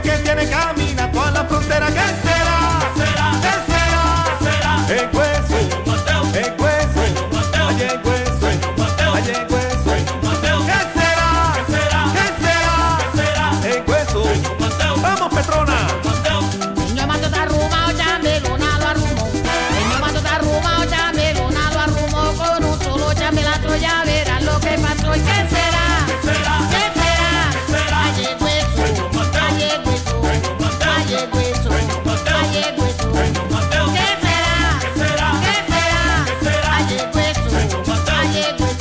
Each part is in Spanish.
que tiene camina toda la frontera. ¿Qué será? ¿Qué será? ¿Qué será? ¿Qué será? El hueso, el hueso, ay el hueso, ay el hueso. ¿Qué será? ¿Qué será? ¿Qué será? ¿Qué será? El hueso. Vamos, Petrona. Niño mato está arrumado, chambelona lo arrumó. Niño mato está arrumado, chambelona lo arrumó. Con un solo chambelazo ya verán lo que pasó. ¿Y qué será? ¿Qué será? ¿Qué será? ¿Qué será? Ay el hueso, ay el hueso, ay el hueso, ay el hueso. ¿Qué será? ¿Qué será? ¿Qué será? ¿Qué será? Ay el hueso, ay el hueso.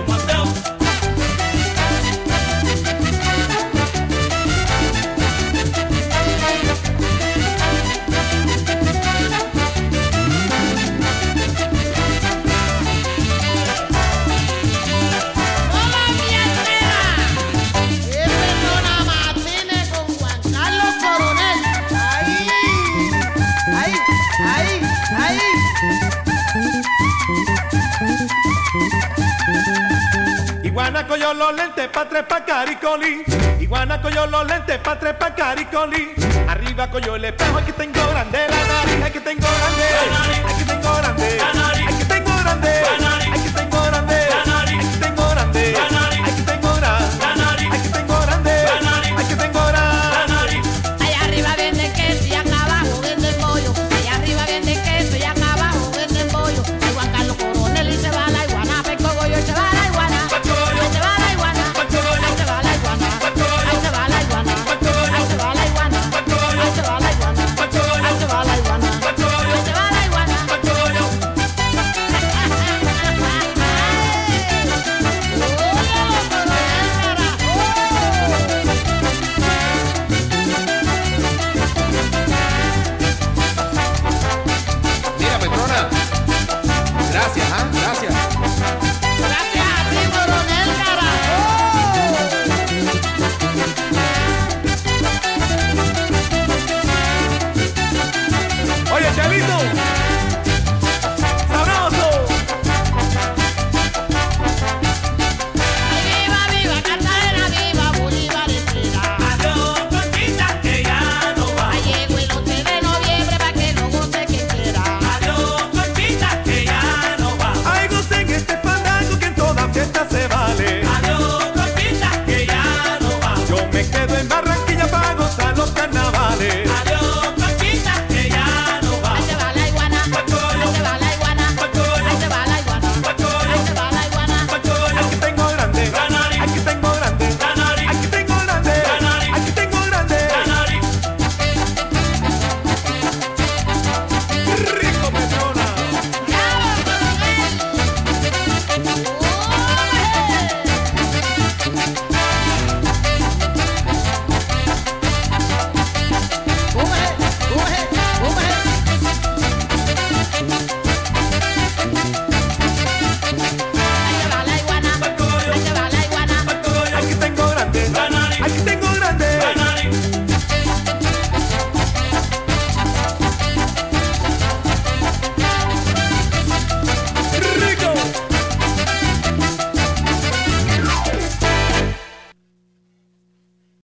¡Hola, mi Andrea! ¡Qué persona Martínez con Juan Carlos Coronel! ¡Ahí! ¡Ahí! ¡Ahí! ¡Ahí! Iguana cogió los lentes pa' trepar Caricolí. Iguana cogió los lentes pa' trepar Caricolí. Arriba cogió el espejo, aquí tengo grande la nariz, aquí tengo grande, aquí tengo grande.